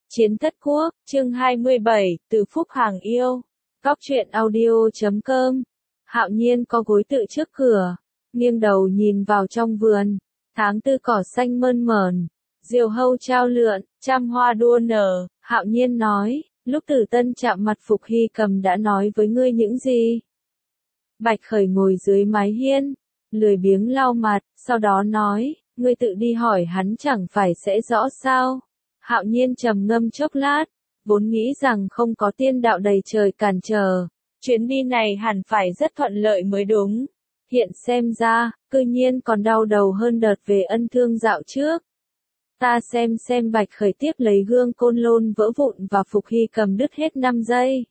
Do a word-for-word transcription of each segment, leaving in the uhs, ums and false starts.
Chiến Thất Quốc, chương hai mươi bảy, Từ Phúc Hàng Yêu. Góc truyện audio chấm com. Hạo Nhiên có gối tựa trước cửa, nghiêng đầu nhìn vào trong vườn. Tháng tư cỏ xanh mơn mởn, diều hâu trao lượn, trăm hoa đua nở. Hạo Nhiên nói, lúc Tử Tân chạm mặt Phục Hy Cầm đã nói với ngươi những gì? Bạch Khởi ngồi dưới mái hiên, lười biếng lau mặt, sau đó nói, ngươi tự đi hỏi hắn chẳng phải sẽ rõ sao? Hạo Nhiên trầm ngâm chốc lát, vốn nghĩ rằng không có tiên đạo đầy trời cản trở, chuyến đi này hẳn phải rất thuận lợi mới đúng. Hiện xem ra, cư nhiên còn đau đầu hơn đợt về ân thương dạo trước. Ta xem xem Bạch Khởi tiếp lấy gương côn lôn vỡ vụn và Phục Hy Cầm đứt hết năm giây.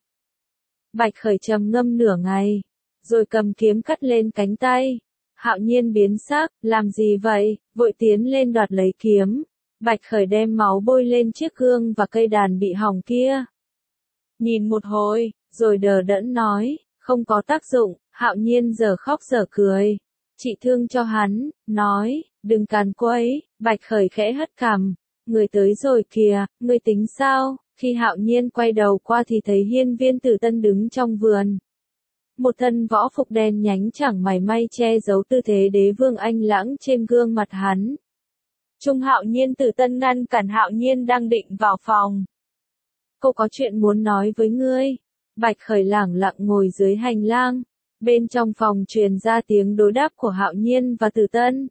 Bạch Khởi trầm ngâm nửa ngày, rồi cầm kiếm cắt lên cánh tay. Hạo Nhiên biến sắc, làm gì vậy, vội tiến lên đoạt lấy kiếm. Bạch Khởi đem máu bôi lên chiếc gương và cây đàn bị hỏng kia. Nhìn một hồi, rồi đờ đẫn nói, không có tác dụng. Hạo Nhiên giờ khóc giờ cười. Chị thương cho hắn, nói, đừng càn quấy. Bạch Khởi khẽ hất cằm, người tới rồi kìa, người tính sao? Khi Hạo Nhiên quay đầu qua thì thấy Hiên Viên Tử Tân đứng trong vườn. Một thân võ phục đen nhánh chẳng mảy may che giấu tư thế đế vương anh lãng trên gương mặt hắn. Trung Hạo Nhiên Tử Tân ngăn cản Hạo Nhiên đang định vào phòng. Cô có chuyện muốn nói với ngươi. Bạch Khởi lẳng lặng ngồi dưới hành lang. Bên trong phòng truyền ra tiếng đối đáp của Hạo Nhiên và Tử Tân.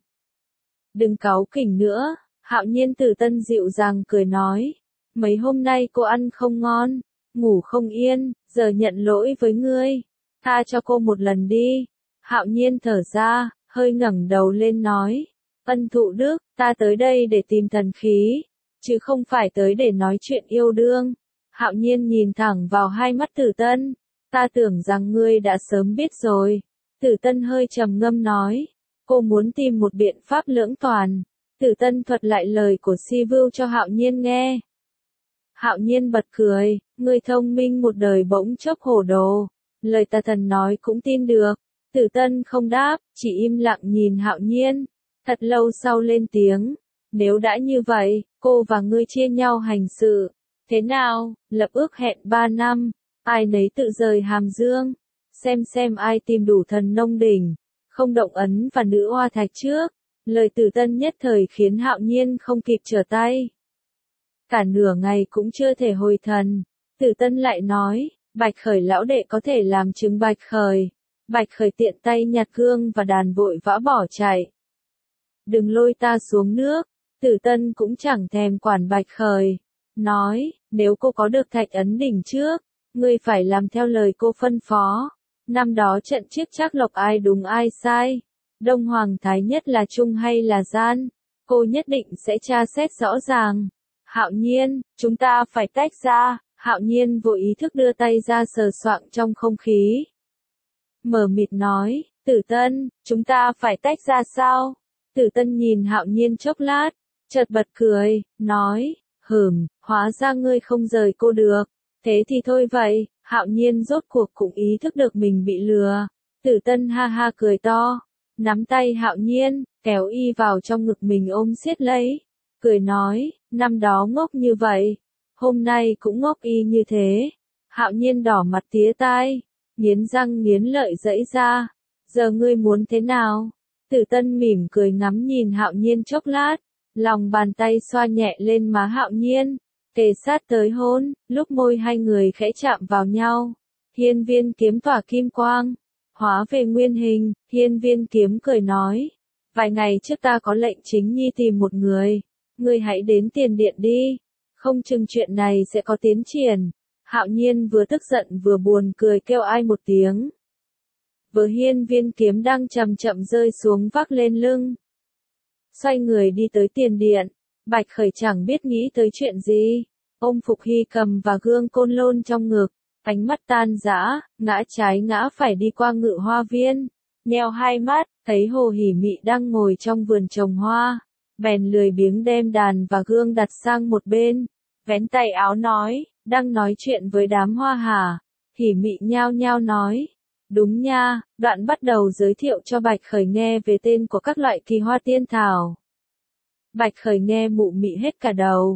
Đừng cáu kỉnh nữa. Hạo Nhiên Tử Tân dịu dàng cười nói. Mấy hôm nay cô ăn không ngon, ngủ không yên, giờ nhận lỗi với ngươi. Tha cho cô một lần đi. Hạo Nhiên thở ra, hơi ngẩng đầu lên nói. Ân thụ đức, ta tới đây để tìm thần khí, chứ không phải tới để nói chuyện yêu đương. Hạo Nhiên nhìn thẳng vào hai mắt Tử Tân. Ta tưởng rằng ngươi đã sớm biết rồi. Tử Tân hơi trầm ngâm nói. Cô muốn tìm một biện pháp lưỡng toàn. Tử Tân thuật lại lời của Si Vưu cho Hạo Nhiên nghe. Hạo Nhiên bật cười, ngươi thông minh một đời bỗng chốc hổ đồ. Lời tà thần nói cũng tin được. Tử Tân không đáp, chỉ im lặng nhìn Hạo Nhiên. Thật lâu sau lên tiếng, nếu đã như vậy, cô và ngươi chia nhau hành sự. Thế nào, lập ước hẹn ba năm, ai nấy tự rời Hàm Dương, xem xem ai tìm đủ thần nông đỉnh, không động ấn và nữ oa thạch trước. Lời Tử Tân nhất thời khiến Hạo Nhiên không kịp trở tay. Cả nửa ngày cũng chưa thể hồi thần, Tử Tân lại nói, Bạch Khởi lão đệ có thể làm chứng Bạch Khởi. Bạch Khởi tiện tay nhặt gương và đàn vội vã bỏ chạy. Đừng lôi ta xuống nước. Tử Tân cũng chẳng thèm quản Bạch Khởi. Nói, nếu cô có được thạch ấn đỉnh trước, ngươi phải làm theo lời cô phân phó. Năm đó trận chiếc Trác Lộc ai đúng ai sai, Đông Hoàng Thái Nhất là trung hay là gian, cô nhất định sẽ tra xét rõ ràng. Hạo Nhiên, chúng ta phải tách ra. Hạo Nhiên vội ý thức đưa tay ra sờ soạng trong không khí. Mờ mịt nói, Tử Tân, chúng ta phải tách ra sao? Tử Tân nhìn Hạo Nhiên chốc lát, chợt bật cười, nói, hừm, hóa ra ngươi không rời cô được. Thế thì thôi vậy. Hạo Nhiên rốt cuộc cũng ý thức được mình bị lừa. Tử Tân ha ha cười to, nắm tay Hạo Nhiên, kéo y vào trong ngực mình ôm siết lấy. Cười nói, năm đó ngốc như vậy, hôm nay cũng ngốc y như thế. Hạo Nhiên đỏ mặt tía tai, nghiến răng nghiến lợi giãy ra. Giờ ngươi muốn thế nào? Tử Tân mỉm cười ngắm nhìn Hạo Nhiên chốc lát, lòng bàn tay xoa nhẹ lên má Hạo Nhiên, kề sát tới hôn. Lúc môi hai người khẽ chạm vào nhau, Hiên Viên kiếm tỏa kim quang, hóa về nguyên hình. Hiên Viên kiếm cười nói, vài ngày trước ta có lệnh chính nhi tìm một người, ngươi hãy đến tiền điện đi, không chừng chuyện này sẽ có tiến triển. Hạo Nhiên vừa tức giận vừa buồn cười kêu ai một tiếng. Vừa Hiên Viên kiếm đang chậm chậm rơi xuống vác lên lưng. Xoay người đi tới tiền điện, Bạch Khởi chẳng biết nghĩ tới chuyện gì, ôm Phục Hy Cầm và gương côn lôn trong ngực, ánh mắt tan rã, ngã trái ngã phải đi qua ngự hoa viên, nheo hai mắt, thấy Hồ Hỉ Mị đang ngồi trong vườn trồng hoa, bèn lười biếng đem đàn và gương đặt sang một bên, vén tay áo nói, đang nói chuyện với đám hoa hả? Hỉ Mị nhao nhao nói, đúng nha. Đoạn bắt đầu giới thiệu cho Bạch Khởi nghe về tên của các loại kỳ hoa tiên thảo. Bạch Khởi nghe mụ mị hết cả đầu,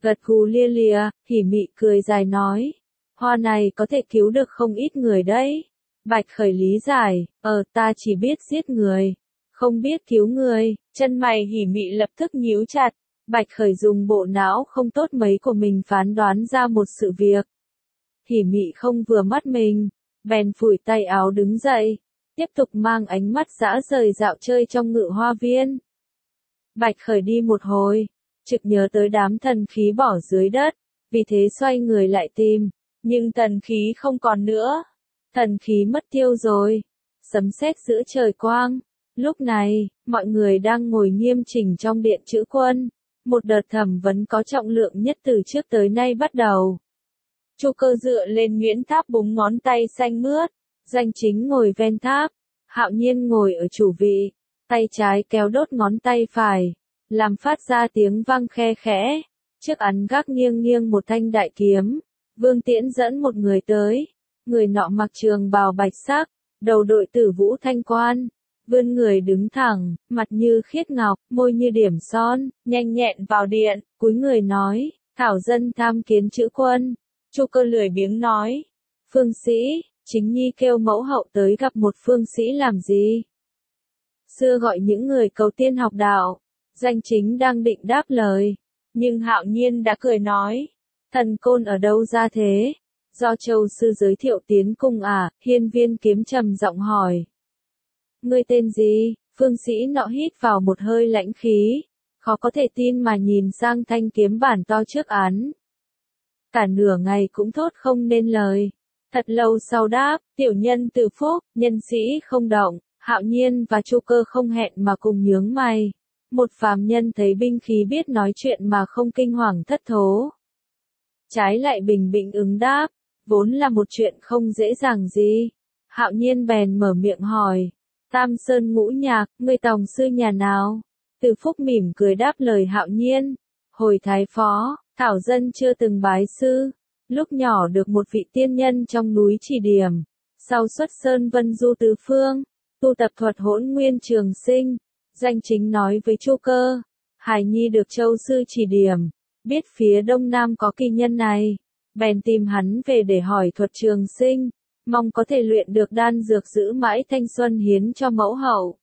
Gật gù lia lịa, hỉ mị cười dài nói. Hoa này có thể cứu được không ít người đấy. Bạch Khởi lý giải, ờ ta chỉ biết giết người, không biết cứu người. Chân mày hỉ mị lập tức nhíu chặt. Bạch Khởi dùng bộ não không tốt mấy của mình phán đoán ra một sự việc. Hỉ mị không vừa mắt mình, bèn phủi tay áo đứng dậy, tiếp tục mang ánh mắt dã rời dạo chơi trong ngự hoa viên. Bạch Khởi đi một hồi, trực nhớ tới đám thần khí bỏ dưới đất, vì thế xoay người lại tìm, nhưng thần khí không còn nữa. Thần khí mất tiêu rồi. Sấm sét giữa trời quang. Lúc này, mọi người đang ngồi nghiêm chỉnh trong điện chữ quân. Một đợt thẩm vấn có trọng lượng nhất từ trước tới nay bắt đầu. Chu Cơ dựa lên nhuyễn tháp búng ngón tay xanh mướt. Danh Chính ngồi ven tháp. Hạo Nhiên ngồi ở chủ vị. Tay trái kéo đốt ngón tay phải, làm phát ra tiếng vang khe khẽ. Trước án gác nghiêng nghiêng một thanh đại kiếm. Vương Tiễn dẫn một người tới. Người nọ mặc trường bào bạch sắc, đầu đội tử vũ thanh quan, vươn người đứng thẳng, mặt như khiết ngọc, môi như điểm son, nhanh nhẹn vào điện, cúi người nói, thảo dân tham kiến chữ quân. Chu Cơ lười biếng nói, phương sĩ, Chính Nhi kêu mẫu hậu tới gặp một phương sĩ làm gì? Xưa gọi những người cầu tiên học đạo. Danh Chính đang định đáp lời, nhưng Hạo Nhiên đã cười nói, thần côn ở đâu ra thế? Do Châu sư giới thiệu tiến cung à? Hiên Viên Kiếm trầm giọng hỏi. Ngươi tên gì? Phương sĩ nọ hít vào một hơi lãnh khí, khó có thể tin mà nhìn sang thanh kiếm bản to trước án. Cả nửa ngày cũng thốt không nên lời. Thật lâu sau đáp, tiểu nhân Từ Phúc, nhân sĩ không động. Hạo Nhiên và Chu Cơ không hẹn mà cùng nhướng mày. Một phàm nhân thấy binh khí biết nói chuyện mà không kinh hoàng thất thố. Trái lại bình bình ứng đáp, vốn là một chuyện không dễ dàng gì. Hạo Nhiên bèn mở miệng hỏi, Tam Sơn Ngũ Nhạc, ngươi tòng sư nhà nào? Từ Phúc mỉm cười đáp lời Hạo Nhiên, hồi thái phó, thảo dân chưa từng bái sư, lúc nhỏ được một vị tiên nhân trong núi chỉ điểm, sau xuất sơn vân du tứ phương, tu tập thuật Hỗn Nguyên Trường Sinh. Danh Chính nói với Chu Cơ, Hải Nhi được Châu sư chỉ điểm, biết phía đông nam có kỳ nhân này, bèn tìm hắn về để hỏi thuật trường sinh, mong có thể luyện được đan dược giữ mãi thanh xuân hiến cho mẫu hậu.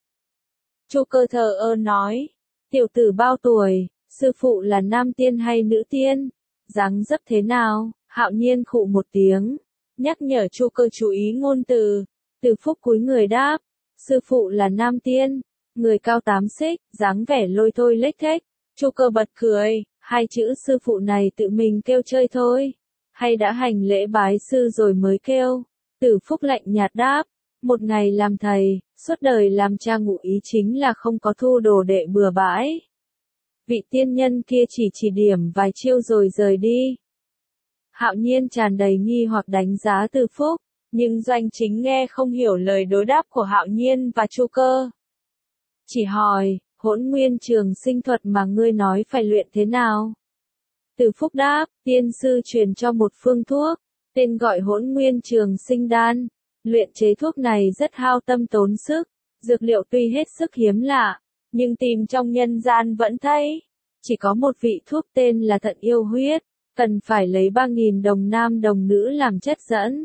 Chu Cơ thờ ơ nói, tiểu tử bao tuổi, sư phụ là nam tiên hay nữ tiên, dáng dấp thế nào? Hạo Nhiên khụ một tiếng, nhắc nhở Chu Cơ chú ý ngôn từ. Từ Phúc cúi người đáp, sư phụ là nam tiên, người cao tám xích, dáng vẻ lôi thôi lếch thếch. Chu Cơ bật cười, hai chữ sư phụ này tự mình kêu chơi thôi, hay đã hành lễ bái sư rồi mới kêu? Từ Phúc lạnh nhạt đáp, một ngày làm thầy, suốt đời làm cha ngụ ý chính là không có thu đồ đệ bừa bãi. Vị tiên nhân kia chỉ chỉ điểm vài chiêu rồi rời đi. Hạo Nhiên tràn đầy nghi hoặc đánh giá Từ Phúc, nhưng Doanh Chính nghe không hiểu lời đối đáp của Hạo Nhiên và Chu Cơ. Chỉ hỏi, Hỗn Nguyên Trường Sinh thuật mà ngươi nói phải luyện thế nào? Từ Phúc đáp, tiên sư truyền cho một phương thuốc, tên gọi Hỗn Nguyên Trường Sinh đan. Luyện chế thuốc này rất hao tâm tốn sức, dược liệu tuy hết sức hiếm lạ, nhưng tìm trong nhân gian vẫn thấy. Chỉ có một vị thuốc tên là thận yêu huyết, cần phải lấy ba nghìn đồng nam đồng nữ làm chất dẫn.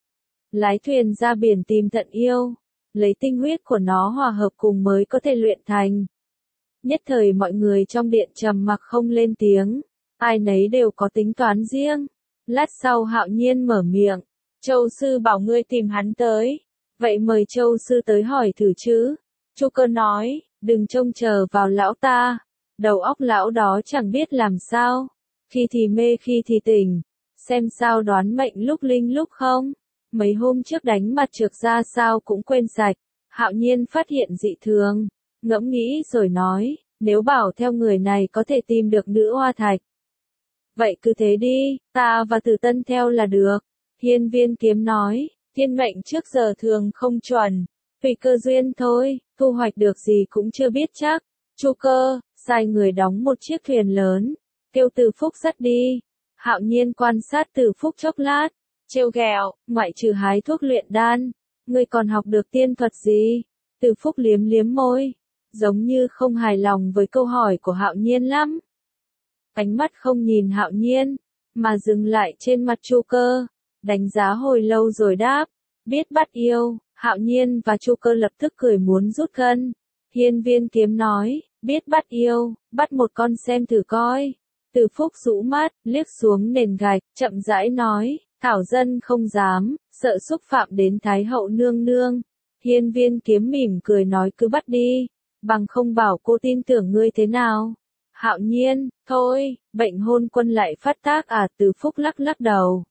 Lái thuyền ra biển tìm thận yêu, lấy tinh huyết của nó hòa hợp cùng mới có thể luyện thành. Nhất thời mọi người trong điện trầm mặc không lên tiếng, ai nấy đều có tính toán riêng. Lát sau Hạo Nhiên mở miệng, Châu sư bảo ngươi tìm hắn tới, vậy mời Châu sư tới hỏi thử chứ. Chu Cơ nói, đừng trông chờ vào lão ta, đầu óc lão đó chẳng biết làm sao, khi thì mê khi thì tỉnh, xem sao đoán mệnh lúc linh lúc không. Mấy hôm trước đánh mặt trược ra sao cũng quên sạch. Hạo Nhiên phát hiện dị thường, ngẫm nghĩ rồi nói, nếu bảo theo người này có thể tìm được nữ hoa thạch, vậy cứ thế đi, ta và Tử Tân theo là được. Hiên Viên Kiếm nói, thiên mệnh trước giờ thường không chuẩn, tùy cơ duyên thôi, thu hoạch được gì cũng chưa biết chắc. Chu Cơ, sai người đóng một chiếc thuyền lớn, kêu Từ Phúc dắt đi. Hạo Nhiên quan sát Từ Phúc chốc lát, trêu ghẹo, ngoại trừ hái thuốc luyện đan, ngươi còn học được tiên thuật gì? Từ Phúc liếm liếm môi, giống như không hài lòng với câu hỏi của Hạo Nhiên lắm. ánh mắt không nhìn Hạo Nhiên, mà dừng lại trên mặt Chu Cơ, đánh giá hồi lâu rồi đáp, biết bắt yêu. Hạo Nhiên và Chu Cơ lập tức cười muốn rút gân. Hiên Viên Kiếm nói, biết bắt yêu, bắt một con xem thử coi. Từ Phúc rũ mắt, liếc xuống nền gạch, chậm rãi nói, thảo dân không dám, sợ xúc phạm đến Thái hậu nương nương. Hiên Viên Kiếm mỉm cười nói cứ bắt đi, bằng không bảo cô tin tưởng ngươi thế nào. Hạo Nhiên, thôi, bệnh hôn quân lại phát tác à? Từ Phúc lắc lắc đầu.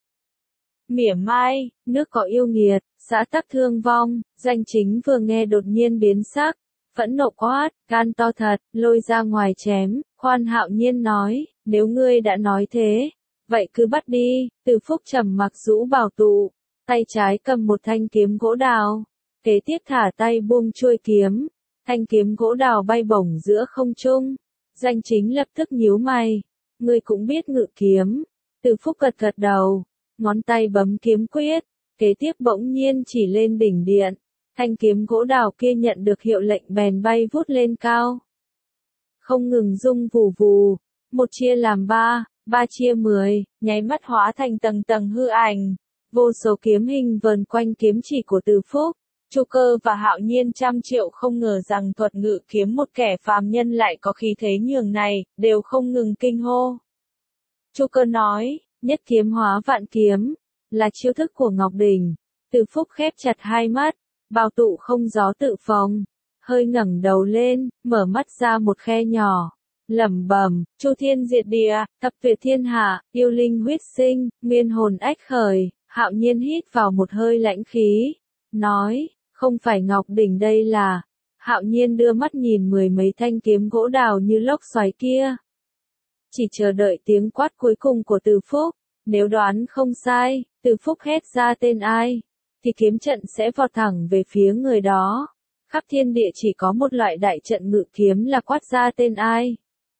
Mỉa mai, nước có yêu nghiệt, xã tắc thương vong. Doanh Chính vừa nghe đột nhiên biến sắc, phẫn nộ quát, gan to thật, lôi ra ngoài chém. Khoan. Hạo Nhiên nói, nếu ngươi đã nói thế, vậy cứ bắt đi. Từ Phúc trầm mặc rũ bảo tụ, tay trái cầm một thanh kiếm gỗ đào, kế tiếp thả tay buông chuôi kiếm, thanh kiếm gỗ đào bay bổng giữa không trung. Doanh Chính lập tức nhíu mày, ngươi cũng biết ngự kiếm. Từ Phúc gật gật đầu, ngón tay bấm kiếm quyết, kế tiếp bỗng nhiên chỉ lên đỉnh điện, thanh kiếm gỗ đào kia nhận được hiệu lệnh bèn bay vút lên cao. Không ngừng rung vù vù, một chia làm ba, ba chia mười, nháy mắt hóa thành tầng tầng hư ảnh, vô số kiếm hình vờn quanh kiếm chỉ của Từ Phúc. Chu Cơ và Hạo Nhiên trăm triệu không ngờ rằng thuật ngự kiếm một kẻ phàm nhân lại có khí thế nhường này, đều không ngừng kinh hô. Chu Cơ nói, nhất kiếm hóa vạn kiếm, là chiêu thức của Ngọc Đỉnh. Từ Phúc khép chặt hai mắt, bao tụ không gió tự phồng, hơi ngẩng đầu lên, mở mắt ra một khe nhỏ, lẩm bẩm, Chu thiên diệt địa, thập tuyệt thiên hạ, yêu linh huyết sinh, nguyên hồn ách khởi. Hạo Nhiên hít vào một hơi lãnh khí, nói, không phải Ngọc Đỉnh đây là. Hạo Nhiên đưa mắt nhìn mười mấy thanh kiếm gỗ đào như lốc xoáy kia, chỉ chờ đợi tiếng quát cuối cùng của Từ Phúc. Nếu đoán không sai, Từ Phúc hét ra tên ai, thì kiếm trận sẽ vọt thẳng về phía người đó. Khắp thiên địa chỉ có một loại đại trận ngự kiếm là quát ra tên ai,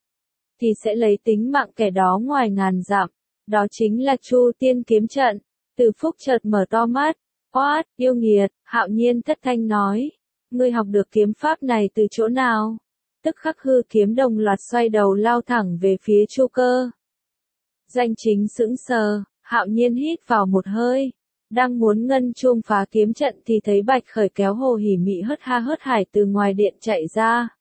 thì sẽ lấy tính mạng kẻ đó ngoài ngàn dặm. Đó chính là Chu Tiên kiếm trận. Từ Phúc chợt mở to mắt, quát, yêu nghiệt. Hạo Nhiên thất thanh nói, ngươi học được kiếm pháp này từ chỗ nào? Tức khắc hư kiếm đồng loạt xoay đầu lao thẳng về phía Chu Cơ. Doanh Chính sững sờ, Hạo Nhiên hít vào một hơi, đang muốn ngân chuông phá kiếm trận thì thấy Bạch Khởi kéo Hồ Hỉ Mị hớt ha hớt hải từ ngoài điện chạy ra.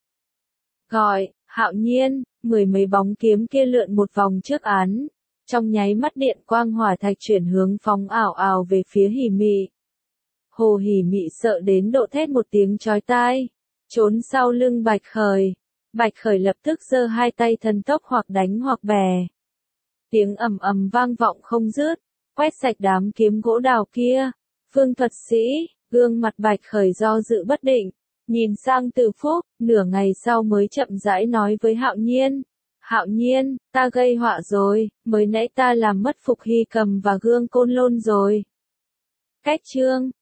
Gọi, Hạo Nhiên, mười mấy bóng kiếm kia lượn một vòng trước án, trong nháy mắt điện quang hỏa thạch chuyển hướng phóng ảo ảo về phía Hỉ Mị. Hồ Hỉ Mị sợ đến độ thét một tiếng chói tai, trốn sau lưng Bạch Khởi. Bạch Khởi lập tức giơ hai tay thần tốc hoặc đánh hoặc bẻ. Tiếng ầm ầm vang vọng không dứt, quét sạch đám kiếm gỗ đào kia. Phương thuật sĩ, gương mặt Bạch Khởi do dự bất định, nhìn sang Từ Phúc, nửa ngày sau mới chậm rãi nói với Hạo Nhiên. Hạo Nhiên, ta gây họa rồi, mới nãy ta làm mất Phục Hy Cầm và gương Côn Lôn rồi. Cách chương